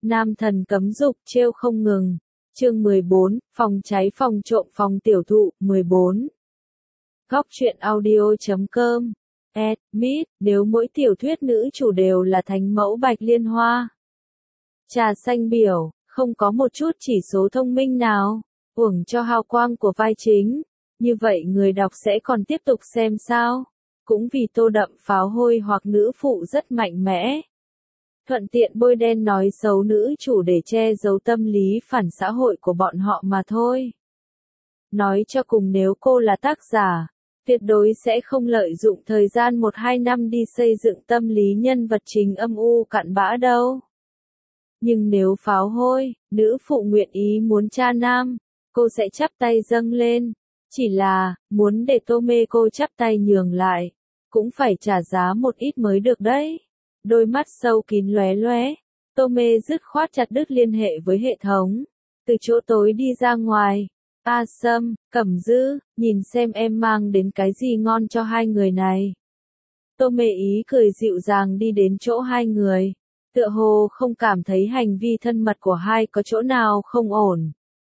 Nam thần cấm dục trêu không ngừng. Chương 14, phòng cháy phòng trộm phòng tiểu thụ, 14. Góc truyện audio.com. Admit, nếu mỗi tiểu thuyết nữ chủ đều là thánh mẫu Bạch Liên Hoa. Trà xanh biểu, không có một chút chỉ số thông minh nào, uổng cho hào quang của vai chính. Như vậy người đọc sẽ còn tiếp tục xem sao? Cũng vì tô đậm pháo hôi hoặc nữ phụ rất mạnh mẽ. Thuận tiện bôi đen nói xấu nữ chủ để che giấu tâm lý phản xã hội của bọn họ mà thôi. Nói cho cùng nếu cô là tác giả, tuyệt đối sẽ không lợi dụng thời gian 1-2 năm đi xây dựng tâm lý nhân vật chính âm u cặn bã đâu. Nhưng nếu pháo hôi, nữ phụ nguyện ý muốn cha nam, cô sẽ chắp tay dâng lên. Chỉ là, muốn để Tô Mê cô chắp tay nhường lại, cũng phải trả giá một ít mới được đấy. Đôi mắt sâu kín lóe lóe, Tô Mê dứt khoát chặt đứt liên hệ với hệ thống. Từ chỗ tối đi ra ngoài. A Sâm, Cẩm Dư, nhìn xem em mang đến cái gì ngon cho hai người này. Tô Mê ý cười dịu dàng đi đến chỗ hai người. Tựa hồ không cảm thấy hành vi thân mật của hai có chỗ nào không ổn.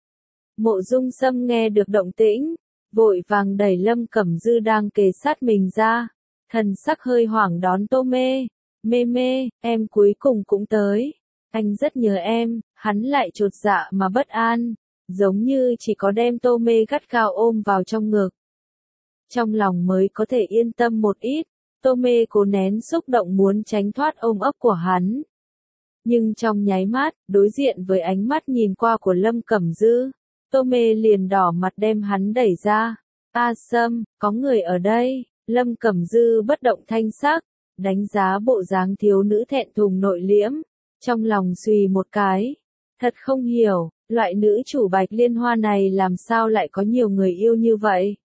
Mộ Dung Sâm nghe được động tĩnh, vội vàng đẩy Lâm Cẩm Dư đang kề sát mình ra. Thần sắc hơi hoảng đón Tô Mê. Mê mê, em cuối cùng cũng tới. Anh rất nhớ em, hắn lại chột dạ mà bất an. Giống như chỉ có đem Tô Mê gắt gao ôm vào trong ngực. Trong lòng mới có thể yên tâm một ít, Tô Mê cố nén xúc động muốn tránh thoát ôm ấp của hắn. Nhưng trong nháy mắt, đối diện với ánh mắt nhìn qua của Lâm Cẩm Dư, Tô Mê liền đỏ mặt đem hắn đẩy ra. A Sâm, có người ở đây. Lâm Cẩm Dư bất động thanh sắc, đánh giá bộ dáng thiếu nữ thẹn thùng nội liễm, trong lòng suy một cái. Thật không hiểu, loại nữ chủ Bạch Liên Hoa này làm sao lại có nhiều người yêu như vậy.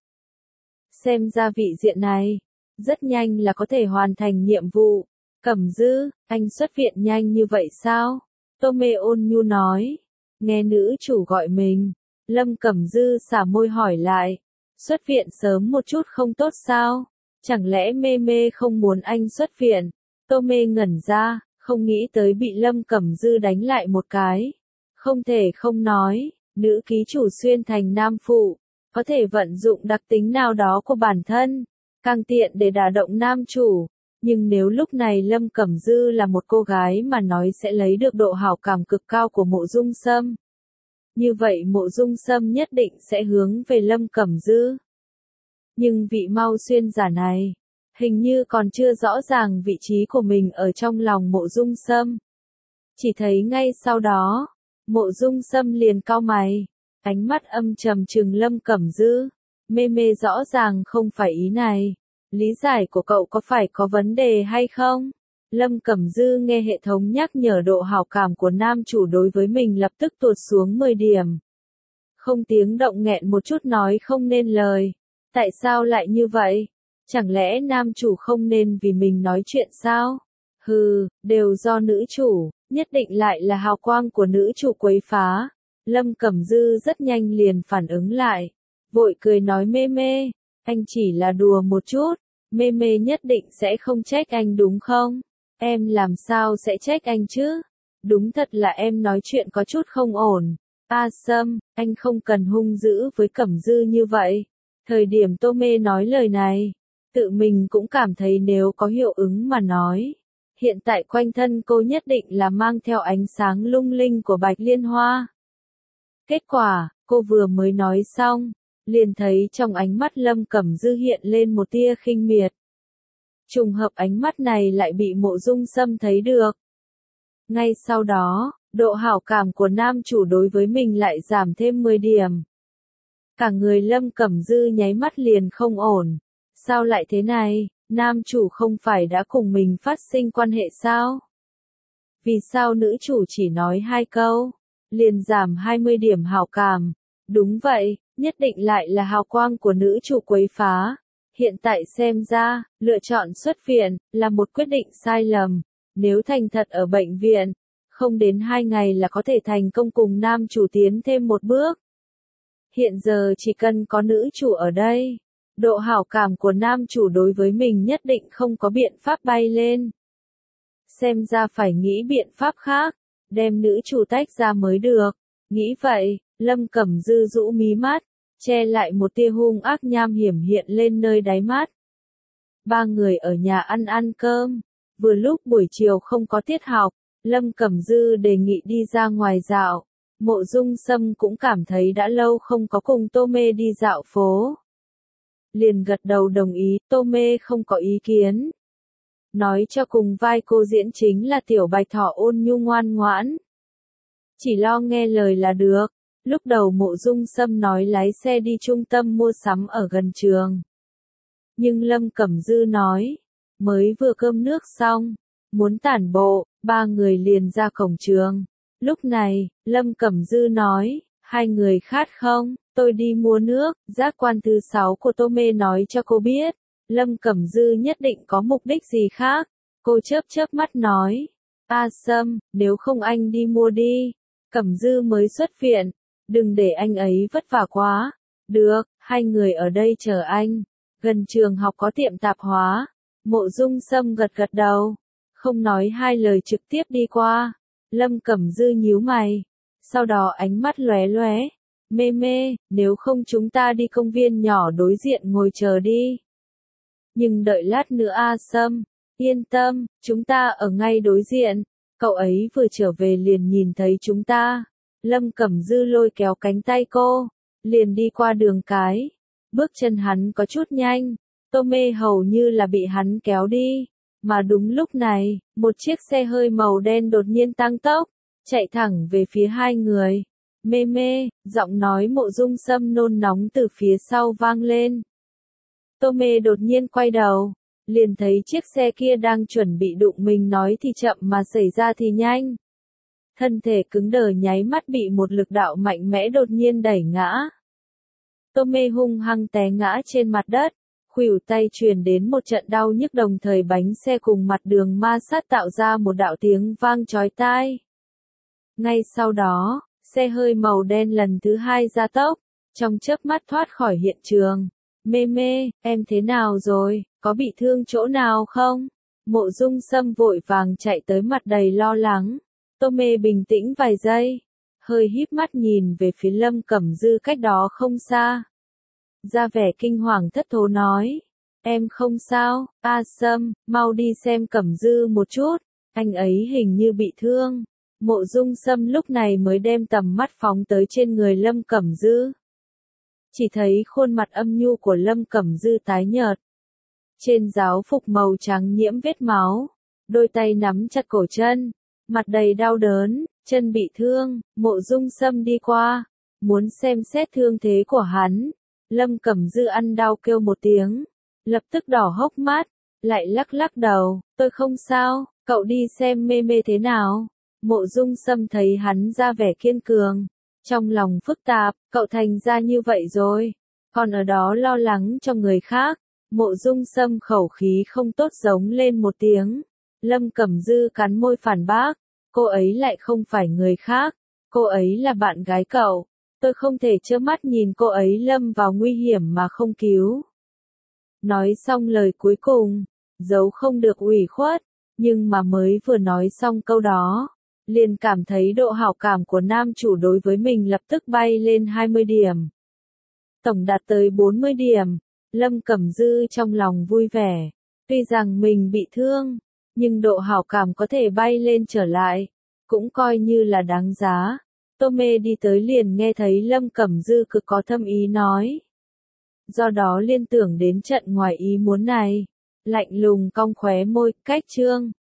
Xem ra vị diện này, rất nhanh là có thể hoàn thành nhiệm vụ. Cẩm Dư, anh xuất viện nhanh như vậy sao? Tô Mê ôn nhu nói. Nghe nữ chủ gọi mình, Lâm Cẩm Dư xả môi hỏi lại. Xuất viện sớm một chút không tốt sao? Chẳng lẽ Mê Mê không muốn anh xuất viện? Tô Mê ngẩn ra, không nghĩ tới bị Lâm Cẩm Dư đánh lại một cái. Không thể không nói, nữ ký chủ xuyên thành nam phụ, có thể vận dụng đặc tính nào đó của bản thân, càng tiện để đả động nam chủ. Nhưng nếu lúc này Lâm Cẩm Dư là một cô gái mà nói sẽ lấy được độ hảo cảm cực cao của Mộ Dung Sâm. Như vậy Mộ Dung Sâm nhất định sẽ hướng về Lâm Cẩm Dư. Nhưng vị Mau Xuyên giả này, hình như còn chưa rõ ràng vị trí của mình ở trong lòng Mộ Dung Sâm. Chỉ thấy ngay sau đó, Mộ Dung Sâm liền cau mày, ánh mắt âm trầm trừng Lâm Cẩm Dư. Mê Mê rõ ràng không phải ý này. Lý giải của cậu có phải có vấn đề hay không? Lâm Cẩm Dư nghe hệ thống nhắc nhở độ hảo cảm của nam chủ đối với mình lập tức tụt xuống 10 điểm. Không tiếng động nghẹn một chút nói không nên lời. Tại sao lại như vậy? Chẳng lẽ nam chủ không nên vì mình nói chuyện sao? Hừ, đều do nữ chủ, nhất định lại là hào quang của nữ chủ quấy phá. Lâm Cẩm Dư rất nhanh liền phản ứng lại. Vội cười nói Mê Mê, anh chỉ là đùa một chút. Mê Mê nhất định sẽ không trách anh đúng không? Em làm sao sẽ trách anh chứ? Đúng thật là em nói chuyện có chút không ổn. A Sâm, anh không cần hung dữ với Cẩm Dư như vậy. Thời điểm Tô Mê nói lời này, tự mình cũng cảm thấy nếu có hiệu ứng mà nói. Hiện tại quanh thân cô nhất định là mang theo ánh sáng lung linh của Bạch Liên Hoa. Kết quả, cô vừa mới nói xong, liền thấy trong ánh mắt Lâm Cẩm Dư hiện lên một tia khinh miệt. Trùng hợp ánh mắt này lại bị Mộ Dung Sâm thấy được. Ngay sau đó, độ hảo cảm của nam chủ đối với mình lại giảm thêm 10 điểm. Cả người Lâm Cẩm Dư nháy mắt liền không ổn. Sao lại thế này, nam chủ không phải đã cùng mình phát sinh quan hệ sao? Vì sao nữ chủ chỉ nói 2 câu, liền giảm 20 điểm hảo cảm? Đúng vậy, nhất định lại là hào quang của nữ chủ quấy phá. Hiện tại xem ra, lựa chọn xuất viện, là một quyết định sai lầm. Nếu thành thật ở bệnh viện, không đến 2 ngày là có thể thành công cùng nam chủ tiến thêm một bước. Hiện giờ chỉ cần có nữ chủ ở đây, độ hảo cảm của nam chủ đối với mình nhất định không có biện pháp bay lên. Xem ra phải nghĩ biện pháp khác. đem nữ chủ tách ra mới được. Nghĩ vậy, Lâm Cẩm Dư rũ mí mắt, che lại một tia hung ác nham hiểm hiện lên nơi đáy mắt. Ba người ở nhà ăn cơm, vừa lúc buổi chiều không có tiết học, Lâm Cẩm Dư đề nghị đi ra ngoài dạo. Mộ Dung Sâm cũng cảm thấy đã lâu không có cùng Tô Mê đi dạo phố. Liền gật đầu đồng ý, Tô Mê không có ý kiến. Nói cho cùng vai cô diễn chính là Tiểu Bạch Thỏ ôn nhu ngoan ngoãn. Chỉ lo nghe lời là được. Lúc đầu Mộ Dung Sâm nói lái xe đi trung tâm mua sắm ở gần trường. Nhưng Lâm Cẩm Dư nói, mới vừa cơm nước xong, muốn tản bộ, ba người liền ra cổng trường. Lúc này, Lâm Cẩm Dư nói, hai người khát không, tôi đi mua nước. Giác quan thứ 6 của Tô Mê nói cho cô biết, Lâm Cẩm Dư nhất định có mục đích gì khác. Cô chớp mắt nói, A Sâm, nếu không anh đi mua đi. Cẩm Dư mới xuất viện, đừng để anh ấy vất vả quá. Được, hai người ở đây chờ anh. Gần trường học có tiệm tạp hóa. Mộ Dung Sâm gật đầu, không nói hai lời trực tiếp đi qua. Lâm Cẩm Dư nhíu mày, sau đó ánh mắt lóe lóe. Mê, nếu không chúng ta đi công viên nhỏ đối diện ngồi chờ đi. Nhưng đợi lát nữa A Sâm, yên tâm, chúng ta ở ngay đối diện. Cậu ấy vừa trở về liền nhìn thấy chúng ta. Lâm Cẩm Dư lôi kéo cánh tay cô, liền đi qua đường cái. Bước chân hắn có chút nhanh, Tô Mê hầu như là bị hắn kéo đi. Mà đúng lúc này, một chiếc xe hơi màu đen đột nhiên tăng tốc, chạy thẳng về phía hai người. Mê, giọng nói Mộ Dung Sâm nôn nóng từ phía sau vang lên. Tô Mê đột nhiên quay đầu, liền thấy chiếc xe kia đang chuẩn bị đụng mình, nói thì chậm mà xảy ra thì nhanh. Thân thể cứng đờ nháy mắt bị một lực đạo mạnh mẽ đột nhiên đẩy ngã. Tô Mê hung hăng té ngã trên mặt đất, khuỷu tay truyền đến một trận đau nhức, đồng thời bánh xe cùng mặt đường ma sát tạo ra một đạo tiếng vang chói tai. Ngay sau đó, xe hơi màu đen lần thứ hai gia tốc, trong chớp mắt thoát khỏi hiện trường. Mê, em thế nào rồi, có bị thương chỗ nào không? Mộ Dung Sâm vội vàng chạy tới, mặt đầy lo lắng. Tô Mê bình tĩnh vài giây, hơi híp mắt nhìn về phía Lâm Cẩm Dư cách đó không xa. Ra vẻ kinh hoàng thất thố nói, em không sao, A Sâm, mau đi xem Cẩm Dư một chút, anh ấy hình như bị thương. Mộ Dung Sâm lúc này mới đem tầm mắt phóng tới trên người Lâm Cẩm Dư. Chỉ thấy khuôn mặt âm nhu của Lâm Cẩm Dư tái nhợt. Trên giáo phục màu trắng nhiễm vết máu, đôi tay nắm chặt cổ chân, mặt đầy đau đớn, chân bị thương. Mộ Dung Sâm đi qua, muốn xem xét thương thế của hắn. Lâm Cẩm Dư ăn đau kêu một tiếng, lập tức đỏ hốc mắt, lại lắc đầu, tôi không sao, cậu đi xem Mê thế nào. Mộ Dung Sâm thấy hắn ra vẻ kiên cường, trong lòng phức tạp, cậu thành ra như vậy rồi, còn ở đó lo lắng cho người khác. Mộ Dung Sâm khẩu khí không tốt giống lên một tiếng. Lâm Cẩm Dư cắn môi phản bác, cô ấy lại không phải người khác, cô ấy là bạn gái cậu. Tôi không thể trơ mắt nhìn cô ấy lâm vào nguy hiểm mà không cứu. Nói xong lời cuối cùng, giấu không được ủy khuất, nhưng mà mới vừa nói xong câu đó, liền cảm thấy độ hảo cảm của nam chủ đối với mình lập tức bay lên 20 điểm. Tổng đạt tới 40 điểm, Lâm Cẩm Dư trong lòng vui vẻ, tuy rằng mình bị thương, nhưng độ hảo cảm có thể bay lên trở lại, cũng coi như là đáng giá. Tô Mê đi tới liền nghe thấy Lâm Cẩm Dư cực có thâm ý nói. Do đó liên tưởng đến trận ngoài ý muốn này, lạnh lùng cong khóe môi, cách chương.